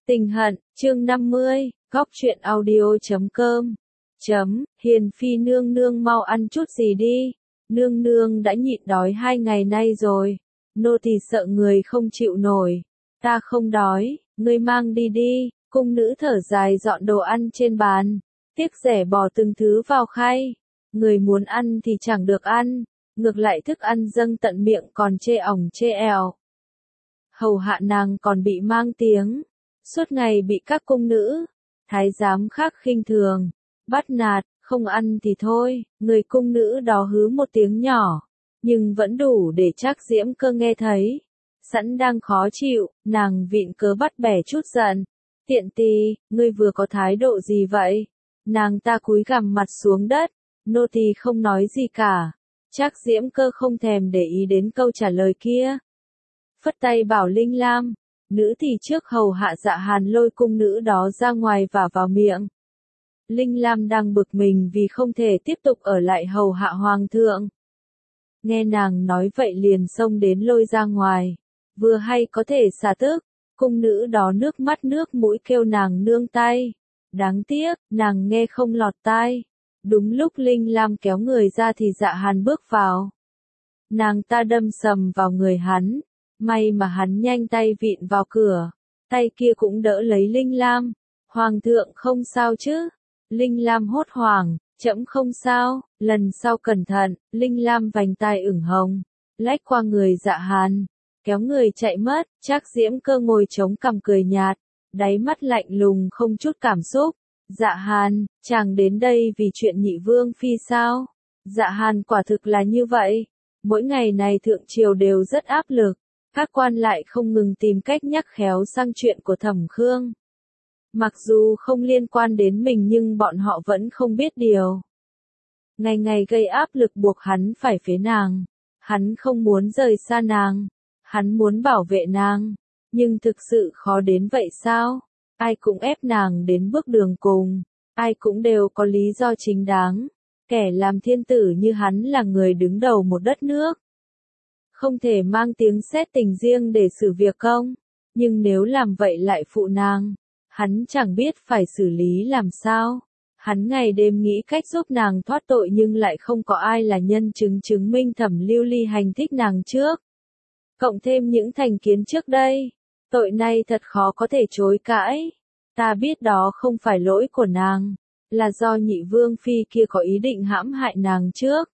Tình hận, chương 50, góc truyện audio.com. Hiền phi nương nương mau ăn chút gì đi. Nương nương đã nhịn đói 2 ngày nay rồi. Nô tỳ sợ người không chịu nổi. Ta không đói, ngươi mang đi đi. Cung nữ thở dài dọn đồ ăn trên bàn. Tiếc rẻ bỏ từng thứ vào khay. Người muốn ăn thì chẳng được ăn. Ngược lại thức ăn dâng tận miệng còn chê ỏng chê ẻo. Hầu hạ nàng còn bị mang tiếng. Suốt ngày bị các cung nữ, thái giám khác khinh thường, bắt nạt, không ăn thì thôi, người cung nữ đó hứ một tiếng nhỏ, nhưng vẫn đủ để Trác Diễm Cơ nghe thấy. Sẵn đang khó chịu, nàng vịn cớ bắt bẻ chút giận. Tiện tì, ngươi vừa có thái độ gì vậy? Nàng ta cúi gằm mặt xuống đất, nô tỳ không nói gì cả. Trác Diễm Cơ không thèm để ý đến câu trả lời kia. Phất tay bảo Linh Lam. Nữ thì trước hầu hạ Dạ Hàn lôi cung nữ đó ra ngoài và vào miệng. Linh Lam đang bực mình vì không thể tiếp tục ở lại hầu hạ hoàng thượng. Nghe nàng nói vậy liền xông đến lôi ra ngoài. Vừa hay có thể xả tức, cung nữ đó nước mắt nước mũi kêu nàng nương tay. Đáng tiếc, nàng nghe không lọt tai. Đúng lúc Linh Lam kéo người ra thì Dạ Hàn bước vào. Nàng ta đâm sầm vào người hắn. May mà hắn nhanh tay vịn vào cửa, tay kia cũng đỡ lấy Linh Lam. Hoàng thượng không sao chứ? Linh Lam hốt hoảng, trẫm không sao, lần sau cẩn thận. Linh Lam vành tai ửng hồng, lách qua người Dạ Hàn, kéo người chạy mất. Trác Diễm Cơ ngồi chống cằm cười nhạt, đáy mắt lạnh lùng không chút cảm xúc. Dạ Hàn, chàng đến đây vì chuyện Nhị Vương phi sao? Dạ Hàn quả thực là như vậy. Mỗi ngày này thượng triều đều rất áp lực. Các quan lại không ngừng tìm cách nhắc khéo sang chuyện của Thẩm Khương. Mặc dù không liên quan đến mình nhưng bọn họ vẫn không biết điều. Ngày ngày gây áp lực buộc hắn phải phế nàng. Hắn không muốn rời xa nàng. Hắn muốn bảo vệ nàng. Nhưng thực sự khó đến vậy sao? Ai cũng ép nàng đến bước đường cùng. Ai cũng đều có lý do chính đáng. Kẻ làm thiên tử như hắn là người đứng đầu một đất nước. Không thể mang tiếng xét tình riêng để xử việc công, nhưng nếu làm vậy lại phụ nàng, hắn chẳng biết phải xử lý làm sao. Hắn ngày đêm nghĩ cách giúp nàng thoát tội nhưng lại không có ai là nhân chứng chứng minh Thẩm Lưu Ly hành thích nàng trước. Cộng thêm những thành kiến trước đây, tội này thật khó có thể chối cãi. Ta biết đó không phải lỗi của nàng, là do Nhị Vương phi kia có ý định hãm hại nàng trước.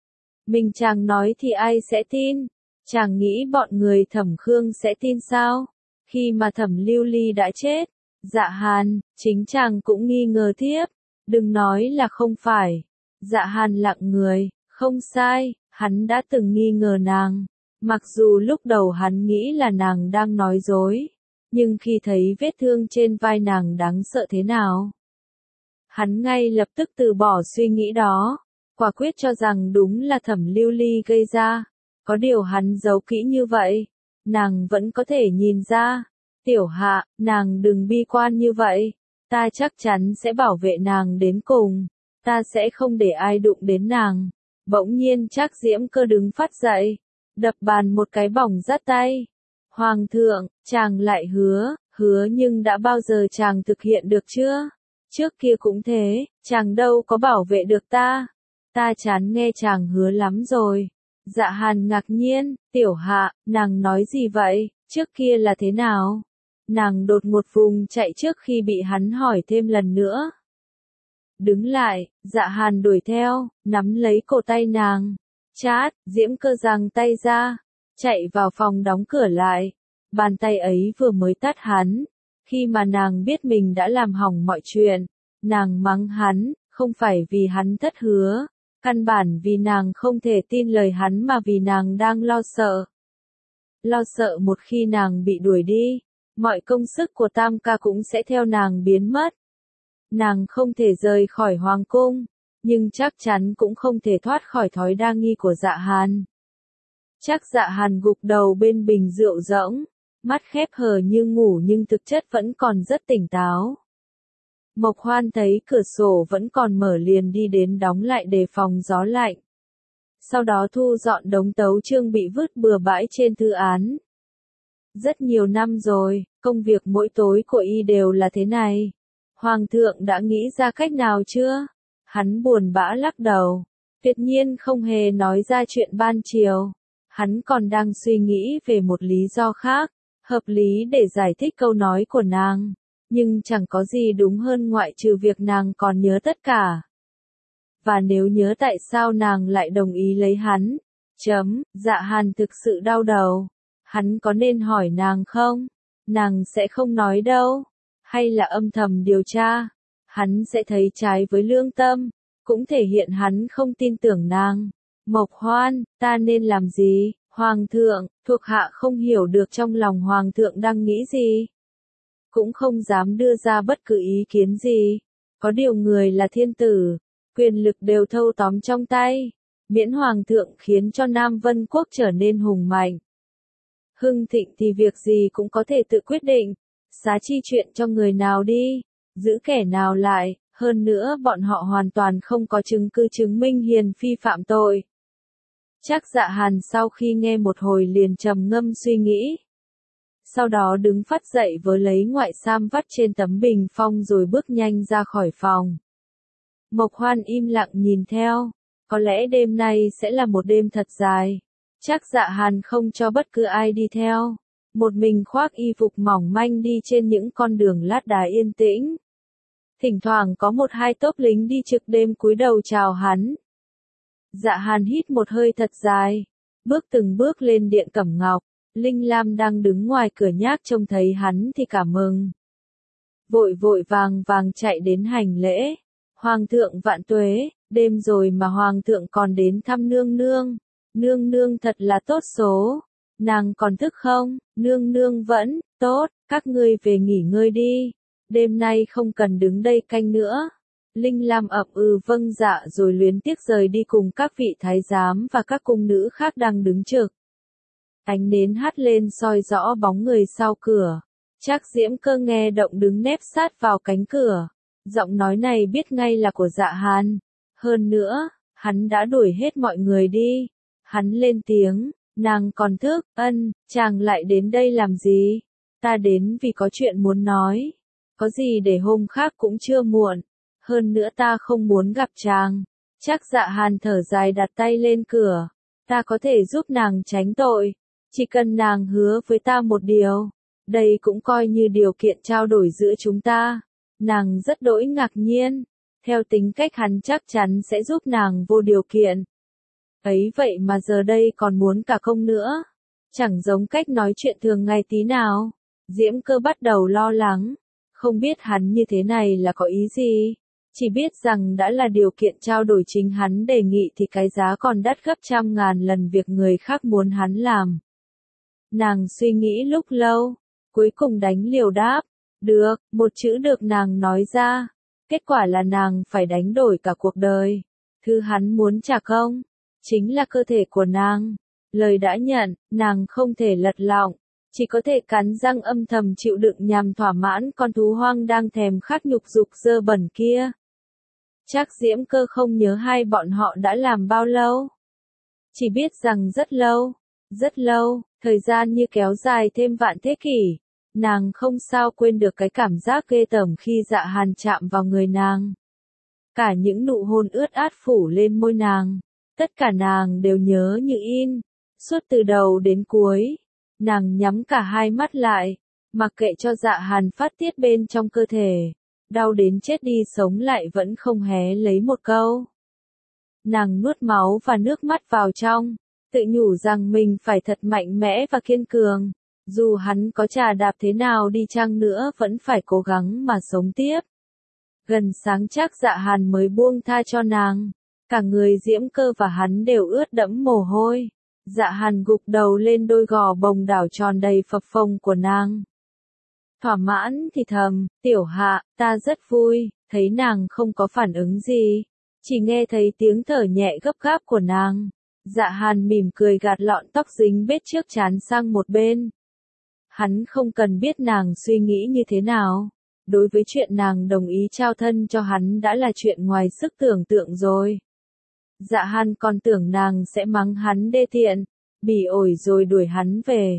Mình chàng nói thì ai sẽ tin? Chàng nghĩ bọn người Thẩm Khương sẽ tin sao? Khi mà Thẩm Lưu Ly đã chết, Dạ Hàn, chính chàng cũng nghi ngờ thiếp. Đừng nói là không phải. Dạ Hàn lặng người, không sai, hắn đã từng nghi ngờ nàng. Mặc dù lúc đầu hắn nghĩ là nàng đang nói dối, nhưng khi thấy vết thương trên vai nàng đáng sợ thế nào, hắn ngay lập tức từ bỏ suy nghĩ đó. Quả quyết cho rằng đúng là Thẩm Lưu Ly gây ra. Có điều hắn giấu kỹ như vậy, nàng vẫn có thể nhìn ra. Tiểu Hạ, nàng đừng bi quan như vậy. Ta chắc chắn sẽ bảo vệ nàng đến cùng. Ta sẽ không để ai đụng đến nàng. Bỗng nhiên Trác Diễm Cơ đứng phát dậy, đập bàn một cái bỏng rát tay. Hoàng thượng, chàng lại hứa nhưng đã bao giờ chàng thực hiện được chưa? Trước kia cũng thế, chàng đâu có bảo vệ được ta. Ta chán nghe chàng hứa lắm rồi. Dạ Hàn ngạc nhiên, Tiểu Hạ, nàng nói gì vậy, trước kia là thế nào? Nàng đột ngột vùng chạy trước khi bị hắn hỏi thêm lần nữa. Đứng lại, Dạ Hàn đuổi theo, nắm lấy cổ tay nàng. Chát, Diễm Cơ giằng tay ra, chạy vào phòng đóng cửa lại. Bàn tay ấy vừa mới tát hắn. Khi mà nàng biết mình đã làm hỏng mọi chuyện, nàng mắng hắn, không phải vì hắn thất hứa. Căn bản vì nàng không thể tin lời hắn mà vì nàng đang lo sợ. Lo sợ một khi nàng bị đuổi đi, mọi công sức của Tam ca cũng sẽ theo nàng biến mất. Nàng không thể rời khỏi hoàng cung, nhưng chắc chắn cũng không thể thoát khỏi thói đa nghi của Dạ Hàn. Chắc Dạ Hàn gục đầu bên bình rượu rỗng, mắt khép hờ như ngủ nhưng thực chất vẫn còn rất tỉnh táo. Mộc Hoan thấy cửa sổ vẫn còn mở liền đi đến đóng lại đề phòng gió lạnh. Sau đó thu dọn đống tấu chương bị vứt bừa bãi trên thư án. Rất nhiều năm rồi, công việc mỗi tối của y đều là thế này. Hoàng thượng đã nghĩ ra cách nào chưa? Hắn buồn bã lắc đầu. Tuyệt nhiên không hề nói ra chuyện ban chiều. Hắn còn đang suy nghĩ về một lý do khác, hợp lý để giải thích câu nói của nàng. Nhưng chẳng có gì đúng hơn ngoại trừ việc nàng còn nhớ tất cả. Và nếu nhớ tại sao nàng lại đồng ý lấy hắn? Dạ Hàn thực sự đau đầu. Hắn có nên hỏi nàng không? Nàng sẽ không nói đâu. Hay là âm thầm điều tra? Hắn sẽ thấy trái với lương tâm. Cũng thể hiện hắn không tin tưởng nàng. Mộc Hoan, ta nên làm gì? Hoàng thượng, thuộc hạ không hiểu được trong lòng hoàng thượng đang nghĩ gì. Cũng không dám đưa ra bất cứ ý kiến gì. Có điều người là thiên tử, quyền lực đều thâu tóm trong tay. Miễn hoàng thượng khiến cho Nam Vân Quốc trở nên hùng mạnh, hưng thịnh thì việc gì cũng có thể tự quyết định. Xá chi chuyện cho người nào đi, giữ kẻ nào lại. Hơn nữa bọn họ hoàn toàn không có chứng cứ chứng minh Hiền Phi phạm tội. Chắc Dạ Hàn sau khi nghe một hồi liền trầm ngâm suy nghĩ. Sau đó đứng phắt dậy với lấy ngoại sam vắt trên tấm bình phong rồi bước nhanh ra khỏi phòng. Mộc Hoan im lặng nhìn theo. Có lẽ đêm nay sẽ là một đêm thật dài. Chắc Dạ Hàn không cho bất cứ ai đi theo. Một mình khoác y phục mỏng manh đi trên những con đường lát đá yên tĩnh. Thỉnh thoảng có một hai tốp lính đi trực đêm cúi đầu chào hắn. Dạ Hàn hít một hơi thật dài, bước từng bước lên điện Cẩm Ngọc. Linh Lam đang đứng ngoài cửa nhác trông thấy hắn thì cảm mừng. Vội vội vàng vàng chạy đến hành lễ. Hoàng thượng vạn tuế, đêm rồi mà hoàng thượng còn đến thăm nương nương. Nương nương thật là tốt số. Nàng còn thức không? Nương nương vẫn, tốt, các ngươi về nghỉ ngơi đi. Đêm nay không cần đứng đây canh nữa. Linh Lam ậm vâng dạ rồi luyến tiếc rời đi cùng các vị thái giám và các cung nữ khác đang đứng trực. Ánh nến hắt lên soi rõ bóng người sau cửa. Trác Diễm Cơ nghe động đứng nép sát vào cánh cửa. Giọng nói này biết ngay là của Dạ Hàn. Hơn nữa, hắn đã đuổi hết mọi người đi. Hắn lên tiếng, nàng còn thức, chàng lại đến đây làm gì? Ta đến vì có chuyện muốn nói. Có gì để hôm khác cũng chưa muộn. Hơn nữa ta không muốn gặp chàng. Chắc Dạ Hàn thở dài đặt tay lên cửa. Ta có thể giúp nàng tránh tội. Chỉ cần nàng hứa với ta một điều. Đây cũng coi như điều kiện trao đổi giữa chúng ta. Nàng rất đỗi ngạc nhiên. Theo tính cách hắn chắc chắn sẽ giúp nàng vô điều kiện. Ấy vậy mà giờ đây còn muốn cả công nữa. Chẳng giống cách nói chuyện thường ngày tí nào. Diễm Cơ bắt đầu lo lắng. Không biết hắn như thế này là có ý gì. Chỉ biết rằng đã là điều kiện trao đổi chính hắn đề nghị thì cái giá còn đắt gấp trăm ngàn lần việc người khác muốn hắn làm. Nàng suy nghĩ lúc lâu, cuối cùng đánh liều đáp. Được, một chữ được nàng nói ra. Kết quả là nàng phải đánh đổi cả cuộc đời. Thứ hắn muốn trả công, chính là cơ thể của nàng. Lời đã nhận, nàng không thể lật lọng. Chỉ có thể cắn răng âm thầm chịu đựng nhằm thỏa mãn con thú hoang đang thèm khát nhục dục dơ bẩn kia. Chắc Diễm Cơ không nhớ hai bọn họ đã làm bao lâu. Chỉ biết rằng rất lâu, thời gian như kéo dài thêm vạn thế kỷ. Nàng không sao quên được cái cảm giác ghê tởm khi Dạ Hàn chạm vào người nàng. Cả những nụ hôn ướt át phủ lên môi nàng. Tất cả nàng đều nhớ như in. Suốt từ đầu đến cuối. Nàng nhắm cả hai mắt lại. Mặc kệ cho Dạ Hàn phát tiết bên trong cơ thể. Đau đến chết đi sống lại vẫn không hé lấy một câu. Nàng nuốt máu và nước mắt vào trong. Tự nhủ rằng mình phải thật mạnh mẽ và kiên cường. Dù hắn có chà đạp thế nào đi chăng nữa vẫn phải cố gắng mà sống tiếp. Gần sáng chắc Dạ Hàn mới buông tha cho nàng. Cả người Diễm Cơ và hắn đều ướt đẫm mồ hôi. Dạ Hàn gục đầu lên đôi gò bồng đảo tròn đầy phập phồng của nàng. Thỏa mãn thì thầm, tiểu hạ, ta rất vui, thấy nàng không có phản ứng gì. Chỉ nghe thấy tiếng thở nhẹ gấp gáp của nàng. Dạ Hàn mỉm cười gạt lọn tóc dính bết trước trán sang một bên. Hắn không cần biết nàng suy nghĩ như thế nào. Đối với chuyện nàng đồng ý trao thân cho hắn đã là chuyện ngoài sức tưởng tượng rồi. Dạ Hàn còn tưởng nàng sẽ mắng hắn đê tiện, bỉ ổi rồi đuổi hắn về.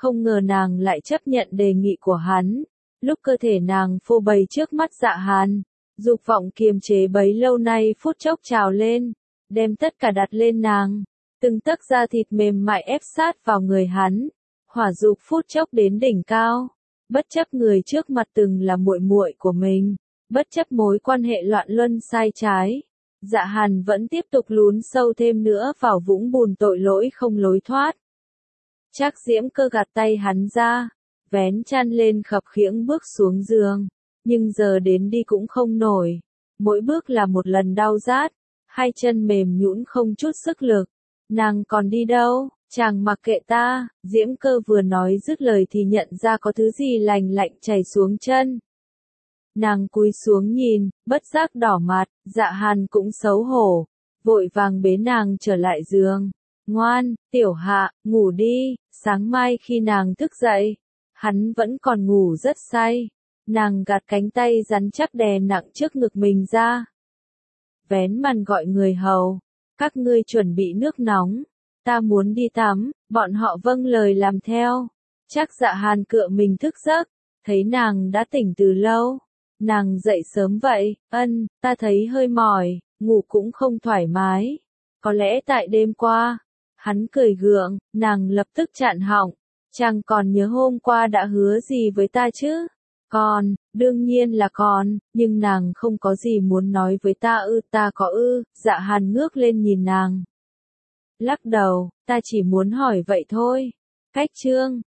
Không ngờ nàng lại chấp nhận đề nghị của hắn. Lúc cơ thể nàng phô bày trước mắt Dạ Hàn, dục vọng kiềm chế bấy lâu nay phút chốc trào lên, đem tất cả đặt lên nàng. Từng tấc da thịt mềm mại ép sát vào người hắn, hỏa dục phút chốc đến đỉnh cao. Bất chấp người trước mặt từng là muội muội của mình, bất chấp mối quan hệ loạn luân sai trái, Dạ Hàn vẫn tiếp tục lún sâu thêm nữa vào vũng bùn tội lỗi không lối thoát. Trác Diễm Cơ gạt tay hắn ra, vén chăn lên khập khiễng bước xuống giường, nhưng giờ đến đi cũng không nổi, mỗi bước là một lần đau rát, hai chân mềm nhũn không chút sức lực. Nàng còn đi đâu? Chàng mặc kệ ta. Diễm Cơ vừa nói dứt lời thì nhận ra có thứ gì lành lạnh chảy xuống chân. Nàng cúi xuống nhìn, bất giác đỏ mặt. Dạ Hàn cũng xấu hổ, vội vàng bế nàng trở lại giường. Ngoan, tiểu hạ, ngủ đi, sáng mai khi nàng thức dậy, hắn vẫn còn ngủ rất say. Nàng gạt cánh tay rắn chắc đè nặng trước ngực mình ra. Vén màn gọi người hầu, các ngươi chuẩn bị nước nóng, ta muốn đi tắm. Bọn họ vâng lời làm theo. Chắc Dạ Hàn cựa mình thức giấc, thấy nàng đã tỉnh từ lâu. Nàng dậy sớm vậy. Ta thấy hơi mỏi, ngủ cũng không thoải mái. Có lẽ tại đêm qua. Hắn cười gượng, nàng lập tức chặn họng. Chàng còn nhớ hôm qua đã hứa gì với ta chứ? Còn, đương nhiên là còn, nhưng nàng không có gì muốn nói với ta ư? Ta có ư? Dạ Hàn ngước lên nhìn nàng. Lắc đầu, ta chỉ muốn hỏi vậy thôi. Cách chương